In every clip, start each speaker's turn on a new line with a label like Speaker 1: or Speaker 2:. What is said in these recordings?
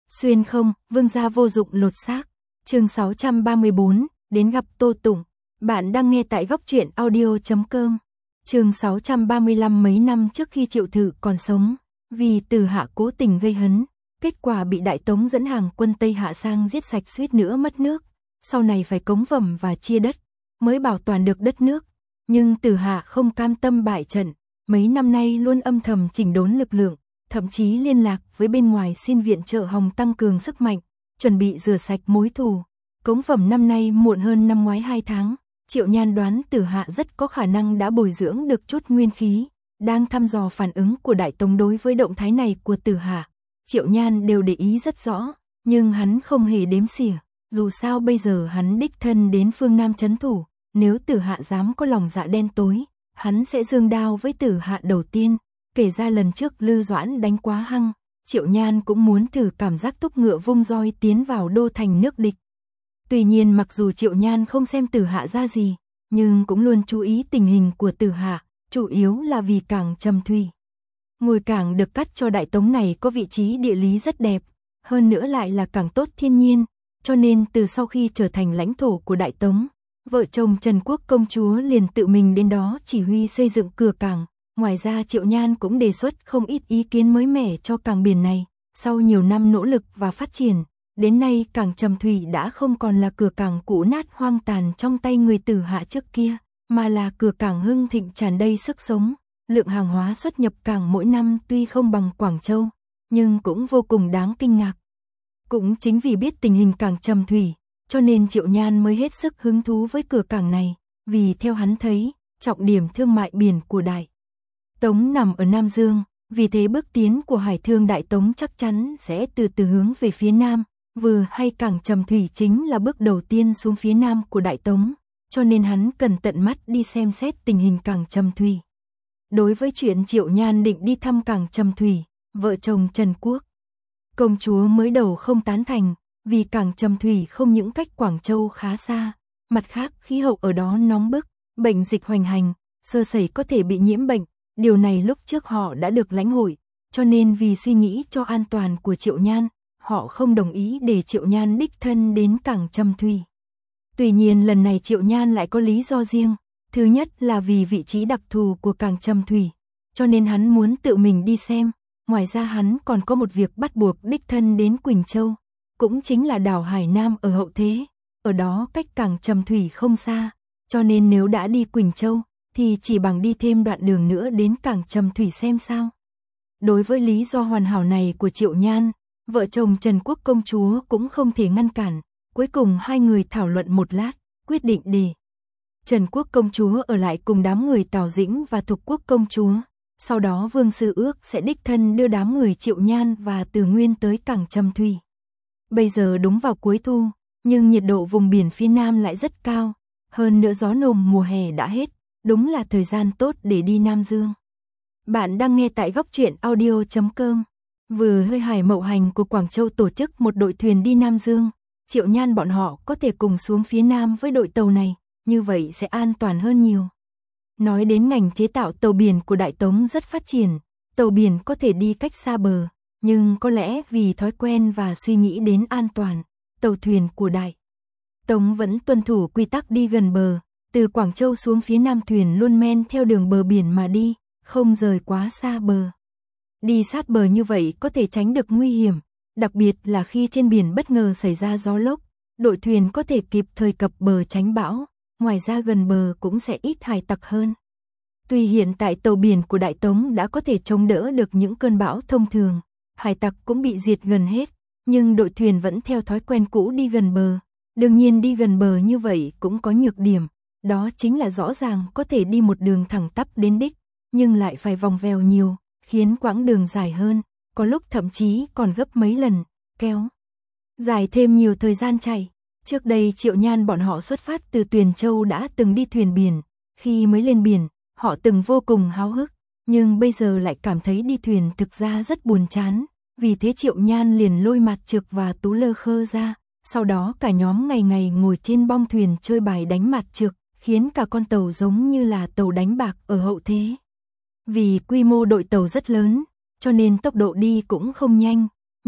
Speaker 1: Xuyên không, vương gia vô dụng lột xác. Chương 634, đến gặp Tô Tùng. Bạn đang nghe tại góc truyện audio.com. Chương 635. Mấy năm trước khi Triệu Thự còn sống, vì Từ Hạ cố tình gây hấn, kết quả bị Đại Tống dẫn hàng quân Tây Hạ sang giết sạch, suýt nữa mất nước. Sau này phải cống phẩm và chia đất, mới bảo toàn được đất nước. Nhưng Từ Hạ không cam tâm bại trận, mấy năm nay luôn âm thầm chỉnh đốn lực lượng, thậm chí liên lạc với bên ngoài xin viện trợ hòng tăng cường sức mạnh, chuẩn bị rửa sạch mối thù. Cống phẩm năm nay muộn hơn năm ngoái 2 tháng, Triệu Nhan đoán Từ Hạ rất có khả năng đã bồi dưỡng được chút nguyên khí, đang thăm dò phản ứng của Đại Tống đối với động thái này của Từ Hạ. Triệu Nhan đều để ý rất rõ, nhưng hắn không hề đếm xỉa, dù sao bây giờ hắn đích thân đến phương Nam trấn thủ, nếu Từ Hạ dám có lòng dạ đen tối, hắn sẽ giương đao với Từ Hạ đầu tiên. Kể ra lần trước Lư Doãn đánh quá hăng, Triệu Nhan cũng muốn thử cảm giác thúc ngựa vung roi tiến vào đô thành nước địch. Tuy nhiên mặc dù Triệu Nhan không xem Từ Hạ ra gì, nhưng cũng luôn chú ý tình hình của Từ Hạ, chủ yếu là vì cảng Trầm Thủy. Ngôi cảng được cắt cho Đại Tống này có vị trí địa lý rất đẹp, hơn nữa lại là cảng tốt thiên nhiên, cho nên từ sau khi trở thành lãnh thổ của Đại Tống, vợ chồng Trần Quốc công chúa liền tự mình đến đó chỉ huy xây dựng cửa cảng. Ngoài ra Triệu Nhan cũng đề xuất không ít ý kiến mới mẻ cho cảng biển này. Sau nhiều năm nỗ lực và phát triển, đến nay cảng Trầm Thủy đã không còn là cửa cảng cũ nát hoang tàn trong tay người Từ Hạ trước kia, mà là cửa cảng hưng thịnh tràn đầy sức sống. Lượng hàng hóa xuất nhập cảng mỗi năm tuy không bằng Quảng Châu, nhưng cũng vô cùng đáng kinh ngạc. Cũng chính vì biết tình hình cảng Trầm Thủy, cho nên Triệu Nhan mới hết sức hứng thú với cửa cảng này, vì theo hắn thấy, trọng điểm thương mại biển của Đại Tống nằm ở Nam Dương, vì thế bước tiến của hải thương Đại Tống chắc chắn sẽ từ từ hướng về phía Nam, vừa hay cảng Trầm Thủy chính là bước đầu tiên xuống phía Nam của Đại Tống, cho nên hắn cần tận mắt đi xem xét tình hình cảng Trầm Thủy. Đối với chuyện Triệu Nhan định đi thăm cảng Trầm Thủy, vợ chồng Trần Quốc công chúa mới đầu không tán thành, vì cảng Trầm Thủy không những cách Quảng Châu khá xa, mặt khác khí hậu ở đó nóng bức, bệnh dịch hoành hành, sơ sẩy có thể bị nhiễm bệnh. Điều này lúc trước họ đã được lãnh hội, cho nên vì suy nghĩ cho an toàn của Triệu Nhan, họ không đồng ý để Triệu Nhan đích thân đến cảng Trầm Thủy. Tuy nhiên lần này Triệu Nhan lại có lý do riêng, thứ nhất là vì vị trí đặc thù của cảng Trầm Thủy, cho nên hắn muốn tự mình đi xem. Ngoài ra hắn còn có một việc bắt buộc đích thân đến Quỳnh Châu, cũng chính là đảo Hải Nam ở hậu thế, ở đó cách cảng Trầm Thủy không xa, cho nên nếu đã đi Quỳnh Châu, thì chỉ bằng đi thêm đoạn đường nữa đến cảng Trầm Thủy xem sao. Đối với lý do hoàn hảo này của Triệu Nhan, vợ chồng Trần Quốc công chúa cũng không thể ngăn cản. Cuối cùng hai người thảo luận một lát, quyết định để Trần Quốc công chúa ở lại cùng đám người Tào Dĩnh và Thục Quốc công chúa. Sau đó Vương Sư ước sẽ đích thân đưa đám người Triệu Nhan và Từ Nguyên tới cảng Trầm Thủy. Bây giờ đúng vào cuối thu, nhưng nhiệt độ vùng biển phía Nam lại rất cao, hơn nữa gió nồm mùa hè đã hết. Đúng là thời gian tốt để đi Nam Dương. Bạn đang nghe tại góc truyện audio.com. Vừa hơi hải mậu hành của Quảng Châu tổ chức một đội thuyền đi Nam Dương, Triệu Nhan bọn họ có thể cùng xuống phía Nam với đội tàu này, như vậy sẽ an toàn hơn nhiều. Nói đến ngành chế tạo tàu biển của Đại Tống rất phát triển, tàu biển có thể đi cách xa bờ, nhưng có lẽ vì thói quen và suy nghĩ đến an toàn, tàu thuyền của Đại Tống vẫn tuân thủ quy tắc đi gần bờ. Từ Quảng Châu xuống phía Nam thuyền luôn men theo đường bờ biển mà đi, không rời quá xa bờ. Đi sát bờ như vậy có thể tránh được nguy hiểm, đặc biệt là khi trên biển bất ngờ xảy ra gió lốc, đội thuyền có thể kịp thời cập bờ tránh bão, ngoài ra gần bờ cũng sẽ ít hải tặc hơn. Tuy hiện tại tàu biển của Đại Tống đã có thể chống đỡ được những cơn bão thông thường, hải tặc cũng bị diệt gần hết, nhưng đội thuyền vẫn theo thói quen cũ đi gần bờ. Đương nhiên đi gần bờ như vậy cũng có nhược điểm. Đó chính là rõ ràng có thể đi một đường thẳng tắp đến đích, nhưng lại phải vòng vèo nhiều, khiến quãng đường dài hơn, có lúc thậm chí còn gấp mấy lần, kéo dài thêm nhiều thời gian chạy. Trước đây Triệu Nhan bọn họ xuất phát từ Tuyền Châu đã từng đi thuyền biển, khi mới lên biển, họ từng vô cùng háo hức, nhưng bây giờ lại cảm thấy đi thuyền thực ra rất buồn chán, vì thế Triệu Nhan liền lôi Mạt Trực và Tú Lơ Khơ ra, sau đó cả nhóm ngày ngày ngồi trên bong thuyền chơi bài đánh Mạt Trực, khiến cả con tàu giống như là tàu đánh bạc ở hậu thế. Vì quy mô đội tàu rất lớn, cho nên tốc độ đi cũng không nhanh,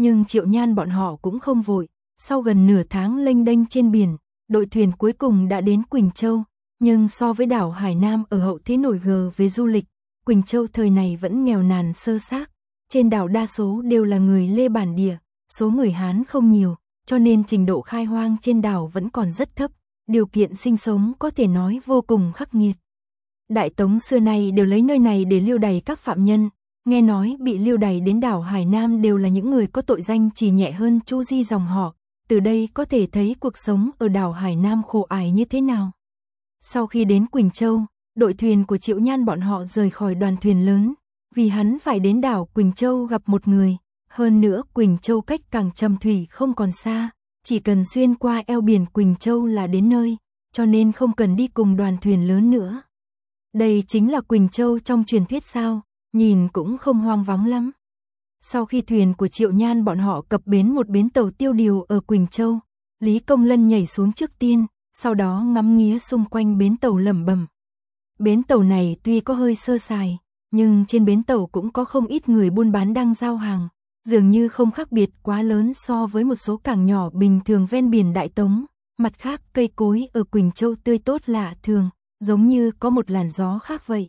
Speaker 1: nhưng Triệu Nhan bọn họ cũng không vội. Sau gần nửa tháng lênh đênh trên biển, đội thuyền cuối cùng đã đến Quỳnh Châu. Nhưng so với đảo Hải Nam ở hậu thế nổi gờ về du lịch, Quỳnh Châu thời này vẫn nghèo nàn sơ xác. Trên đảo đa số đều là người Lê bản địa, số người Hán không nhiều, cho nên trình độ khai hoang trên đảo vẫn còn rất thấp. Điều kiện sinh sống có thể nói vô cùng khắc nghiệt. Đại Tống xưa nay đều lấy nơi này để lưu đày các phạm nhân. Nghe nói bị lưu đày đến đảo Hải Nam đều là những người có tội danh chỉ nhẹ hơn Chu Di dòng họ. Từ đây có thể thấy cuộc sống ở đảo Hải Nam khổ ải như thế nào. Sau khi đến Quỳnh Châu, đội thuyền của Triệu Nhan bọn họ rời khỏi đoàn thuyền lớn, vì hắn phải đến đảo Quỳnh Châu gặp một người. Hơn nữa Quỳnh Châu cách Cảng Trầm Thủy không còn xa, chỉ cần xuyên qua eo biển Quỳnh Châu là đến nơi, cho nên không cần đi cùng đoàn thuyền lớn nữa. Đây chính là Quỳnh Châu trong truyền thuyết sao, nhìn cũng không hoang vắng lắm. Sau khi thuyền của Triệu Nhan bọn họ cập bến một bến tàu tiêu điều ở Quỳnh Châu, Lý Công Lân nhảy xuống trước tiên, sau đó ngắm nghía xung quanh bến tàu lẩm bẩm. Bến tàu này tuy có hơi sơ sài, nhưng trên bến tàu cũng có không ít người buôn bán đang giao hàng, dường như không khác biệt quá lớn so với một số cảng nhỏ bình thường ven biển Đại Tống. Mặt khác cây cối ở Quỳnh Châu tươi tốt lạ thường, giống như có một làn gió khác vậy.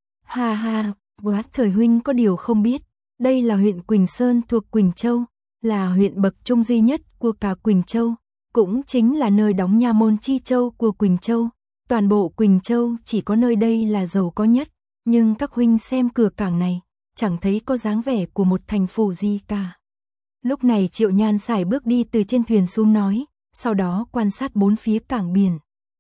Speaker 1: Ha ha, Bác Thời huynh có điều không biết, đây là huyện Quỳnh Sơn thuộc Quỳnh Châu, là huyện bậc trung duy nhất của cả Quỳnh Châu, cũng chính là nơi đóng nha môn Chi Châu của Quỳnh Châu. Toàn bộ Quỳnh Châu chỉ có nơi đây là giàu có nhất, nhưng các huynh xem cửa cảng này, chẳng thấy có dáng vẻ của một thành phủ gì cả. Lúc này Triệu Nhan sải bước đi từ trên thuyền xuống nói, sau đó quan sát bốn phía cảng biển.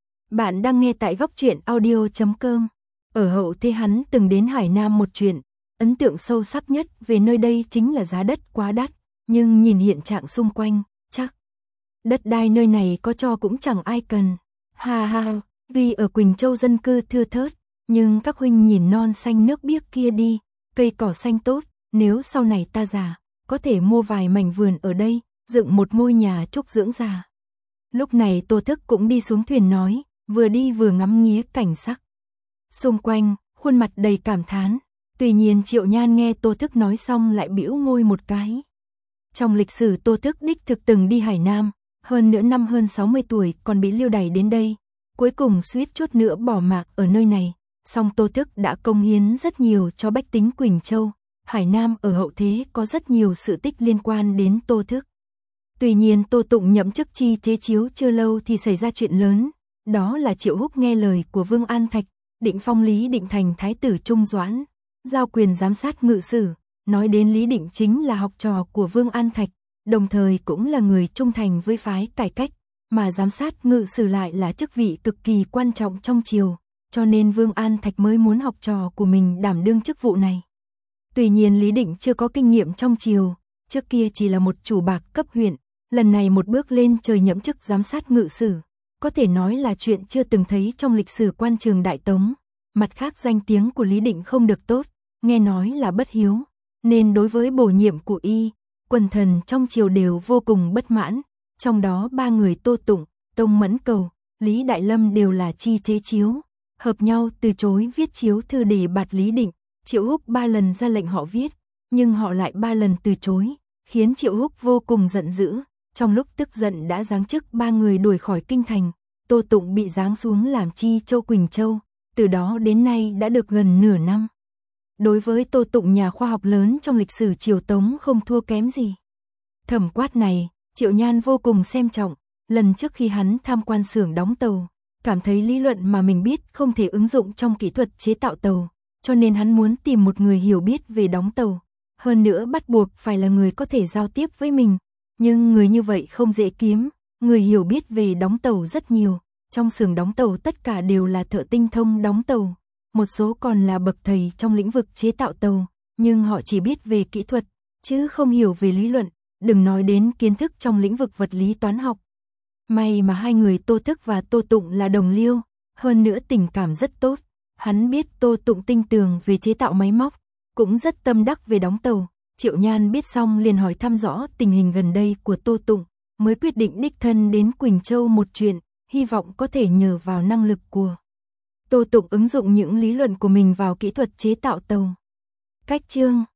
Speaker 1: Bạn đang nghe tại Góc Truyện Audio.com. Ở hậu thế hắn từng đến Hải Nam một chuyện, ấn tượng sâu sắc nhất về nơi đây chính là giá đất quá đắt, nhưng nhìn hiện trạng xung quanh, chắc đất đai nơi này có cho cũng chẳng ai cần. Ha ha, vì ở Quỳnh Châu dân cư thưa thớt, nhưng các huynh nhìn non xanh nước biếc kia đi, cây cỏ xanh tốt, nếu sau này ta già, có thể mua vài mảnh vườn ở đây, dựng một ngôi nhà trúc dưỡng già. Lúc này Tô Thức cũng đi xuống thuyền nói, vừa đi vừa ngắm nghía cảnh sắc xung quanh, khuôn mặt đầy cảm thán. Tuy nhiên Triệu Nhan nghe Tô Thức nói xong lại bĩu môi một cái. Trong lịch sử Tô Thức đích thực từng đi Hải Nam, hơn nữa năm hơn 60 tuổi còn bị lưu đày đến đây, cuối cùng suýt chút nữa bỏ mạng ở nơi này. Song Tô Thức đã công hiến rất nhiều cho bách tính Quỳnh Châu. Hải Nam ở hậu thế có rất nhiều sự tích liên quan đến Tô Thức. Tuy nhiên Tô Tụng nhậm chức chi chế chiếu chưa lâu thì xảy ra chuyện lớn, đó là Triệu Húc nghe lời của Vương An Thạch, định phong Lý Định thành thái tử Trung Doãn, giao quyền giám sát ngự sử. Nói đến Lý Định chính là học trò của Vương An Thạch, đồng thời cũng là người trung thành với phái cải cách, mà giám sát ngự sử lại là chức vị cực kỳ quan trọng trong triều, cho nên Vương An Thạch mới muốn học trò của mình đảm đương chức vụ này. Tuy nhiên Lý Định chưa có kinh nghiệm trong triều, trước kia chỉ là một chủ bạc cấp huyện, lần này một bước lên trời nhậm chức giám sát ngự sử, có thể nói là chuyện chưa từng thấy trong lịch sử quan trường Đại Tống. Mặt khác danh tiếng của Lý Định không được tốt, nghe nói là bất hiếu, nên đối với bổ nhiệm của y, quần thần trong triều đều vô cùng bất mãn, trong đó ba người Tô Tụng, Tông Mẫn Cầu, Lý Đại Lâm đều là chi chế chiếu, hợp nhau từ chối viết chiếu thư để bạt Lý Định. Triệu Húc 3 lần ra lệnh họ viết, nhưng họ lại 3 lần từ chối, khiến Triệu Húc vô cùng giận dữ. Trong lúc tức giận đã giáng chức 3 người đuổi khỏi kinh thành, Tô Tụng bị giáng xuống làm Chi Châu Quỳnh Châu, từ đó đến nay đã được gần nửa năm. Đối với Tô Tụng, nhà khoa học lớn trong lịch sử triều Tống không thua kém gì. Thẩm Quát này, Triệu Nhan vô cùng xem trọng, lần trước khi hắn tham quan xưởng đóng tàu, cảm thấy lý luận mà mình biết không thể ứng dụng trong kỹ thuật chế tạo tàu, cho nên hắn muốn tìm một người hiểu biết về đóng tàu, hơn nữa bắt buộc phải là người có thể giao tiếp với mình, nhưng người như vậy không dễ kiếm, người hiểu biết về đóng tàu rất nhiều, trong xưởng đóng tàu tất cả đều là thợ tinh thông đóng tàu, một số còn là bậc thầy trong lĩnh vực chế tạo tàu, nhưng họ chỉ biết về kỹ thuật, chứ không hiểu về lý luận, đừng nói đến kiến thức trong lĩnh vực vật lý toán học. May mà hai người Tô Thức và Tô Tụng là đồng liêu, hơn nữa tình cảm rất tốt. Hắn biết Tô Tụng tinh tường về chế tạo máy móc, cũng rất tâm đắc về đóng tàu. Triệu Nhan biết xong liền hỏi thăm rõ tình hình gần đây của Tô Tụng, mới quyết định đích thân đến Quỳnh Châu một chuyện, hy vọng có thể nhờ vào năng lực của Tô Tụng ứng dụng những lý luận của mình vào kỹ thuật chế tạo tàu. Cách chương